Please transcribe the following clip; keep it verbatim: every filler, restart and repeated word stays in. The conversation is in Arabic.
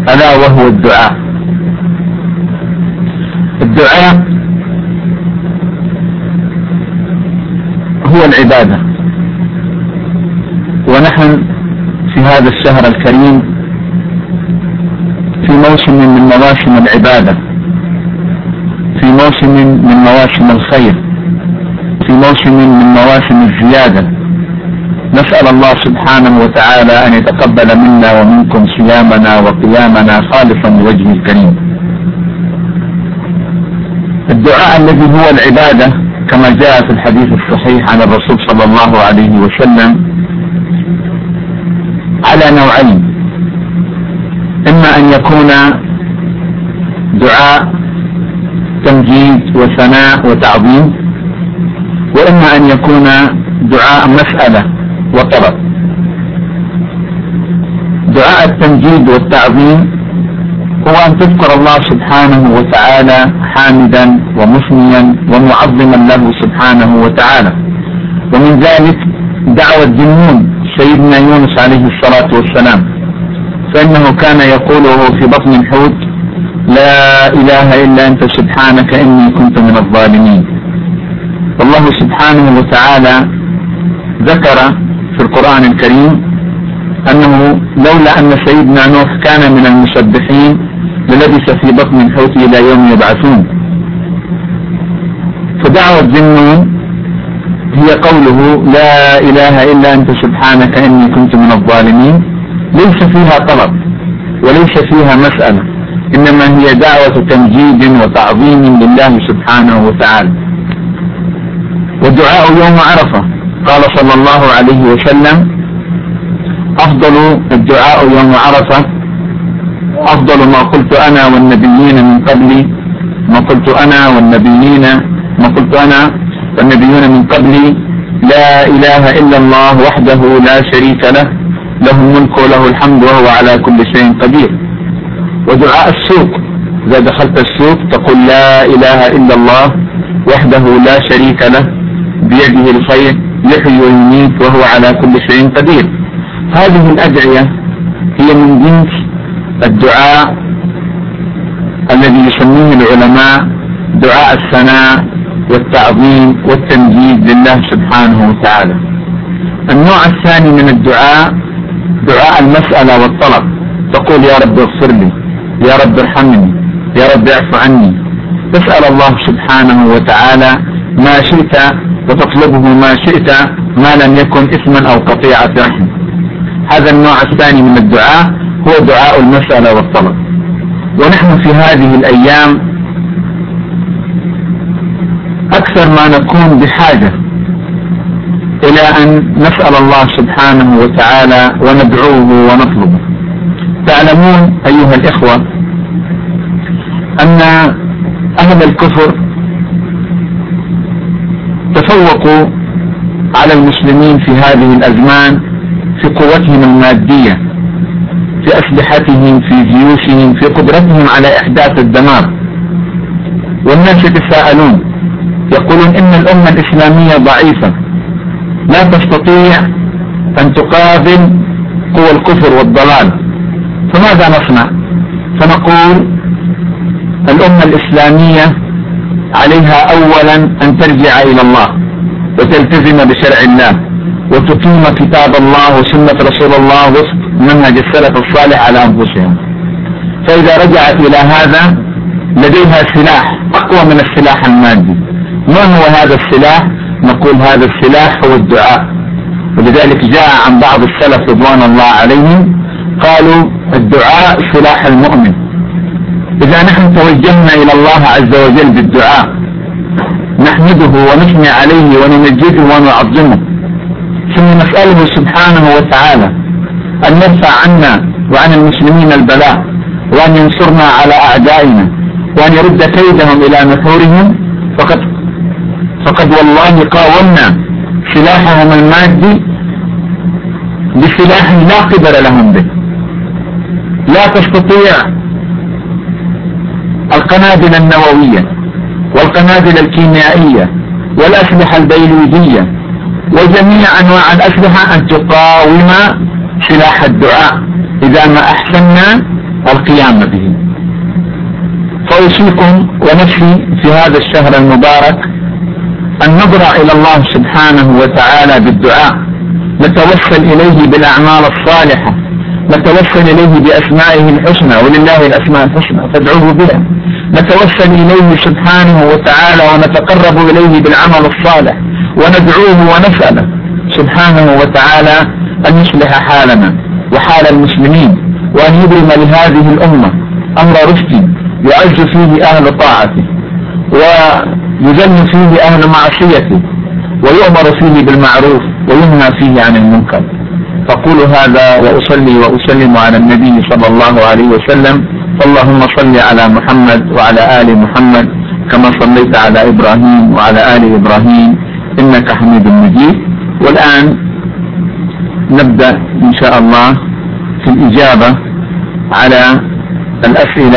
ألا وهو الدعاء. الدعاء هو العبادة، ونحن في هذا الشهر الكريم في موسم من مواسم العبادة، في موسم من مواسم الخير، في موسم من مواسم الزيادة. نسأل الله سبحانه وتعالى أن يتقبل منا ومنكم صيامنا وقيامنا خالصا لوجهه الكريم. الدعاء الذي هو العبادة كما جاء في الحديث الصحيح عن الرسول صلى الله عليه وسلم على نوعين: إما أن يكون دعاء تمجيد وثناء وتعظيم، وإما أن يكون دعاء مسألة وطلب. دعاء التمجيد والتعظيم هو أن تذكر الله سبحانه وتعالى حامدا ومثنيا ومعظما له سبحانه وتعالى، ومن ذلك دعوة ذنون سيدنا يونس عليه الصلاة والسلام، فإنه كان يقوله في بطن الحوت: لا إله إلا أنت سبحانك إني كنت من الظالمين. والله سبحانه وتعالى ذكر في القرآن الكريم أنه لولا أن سيدنا نوح كان من المسبحين للبث في بطن الحوت إلى يوم يبعثون. فدعوة ذنون هي قوله: لا إله إلا أنت سبحانك إني كنت من الظالمين، ليس فيها طلب وليس فيها مسألة، إنما هي دعوة تمجيد وتعظيم لله سبحانه وتعالى. ودعاء يوم عرفة قال صلى الله عليه وسلم: أفضل الدعاء يوم عرفة أفضل ما قلت أنا والنبيين من قبلي ما قلت أنا والنبيين ما قلت أنا والنبيون من قبلي لا إله إلا الله وحده لا شريك له له الملك وله الحمد وهو على كل شيء قدير. ودعاء السوق إذا دخلت السوق تقول: لا إله إلا الله وحده لا شريك له بيده الخير يحيي ويميت وهو على كل شيء قدير. هذه الأدعية هي من جنس الدعاء الذي يسميه العلماء دعاء الثناء والتعظيم والتمجيد لله سبحانه وتعالى. النوع الثاني من الدعاء دعاء المسألة والطلب، تقول: يا رب اغفر لي، يا رب ارحمني، يا رب اعف عني. تسأل الله سبحانه وتعالى ما شئت وتطلبه ما شئت ما لم يكن إثما أو قطيعة رحم. هذا النوع الثاني من الدعاء هو دعاء المسألة والطلب. ونحن في هذه الأيام أكثر ما نكون بحاجة إلى أن نسأل الله سبحانه وتعالى وندعوه ونطلبه. تعلمون أيها الإخوة أن أهل الكفر تفوقوا على المسلمين في هذه الأزمان في قوتهم المادية، في أسلحتهم، في جيوشهم، في قدرتهم على إحداث الدمار. والناس يتساءلون يقولون: إن الأمة الإسلامية ضعيفة لا تستطيع أن تقابل قوى الكفر والضلال، فماذا نصنع؟ فنقول: الأمة الإسلامية عليها أولا أن ترجع إلى الله وتلتزم بشرع الله وتقيم كتاب الله وسنة رسول الله وفق منهج السلف الصالح على أنفسهم. فإذا رجعت إلى هذا لديها سلاح أقوى من السلاح المادي. ما هو هذا السلاح؟ نقول: هذا السلاح هو الدعاء. ولذلك جاء عن بعض السلف رضوان الله عليهم قالوا: الدعاء سلاح المؤمن. إذا نحن توجهنا إلى الله عز وجل بالدعاء نحمده ونثني عليه ونمجده ونعظمه، ثم نسأله سبحانه وتعالى أن يدفع عنا وعن المسلمين البلاء، وأن ينصرنا على أعدائنا، وأن يرد كيدهم إلى نحورهم، فقد فقد والله قاومنا سلاحهم المادي بسلاح لا قدر لهم به. لا تستطيع القنابل النووية والقنابل الكيميائية والأسلحة البيولوجية وجميع أنواع الأسلحة أن تقاوم سلاح الدعاء إذا ما أحسننا القيام به. فأوصيكم ونفسي في هذا الشهر المبارك أن نضرع إلى الله سبحانه وتعالى بالدعاء، نتوسل إليه بالأعمال الصالحة، نتوسل إليه بأسمائه الحسنى، ولله الأسماء الحسنى فادعوه بها. نتوسل إليه سبحانه وتعالى ونتقرب إليه بالعمل الصالح، وندعوه ونسأله سبحانه وتعالى أن يصلح حالنا وحال المسلمين، وأن يبرم لهذه الأمة أمر رشد يعز فيه أهل طاعته ويذل فيه أهل معصيته، ويؤمر فيه بالمعروف وينهى فيه عن المنكر. فقول هذا وأصلي وأسلم على النبي صلى الله عليه وسلم. اللهم صل على محمد وعلى آل محمد كما صليت على إبراهيم وعلى آل إبراهيم إنك حميد مجيد. والآن نبدأ إن شاء الله في الإجابة على الأسئلة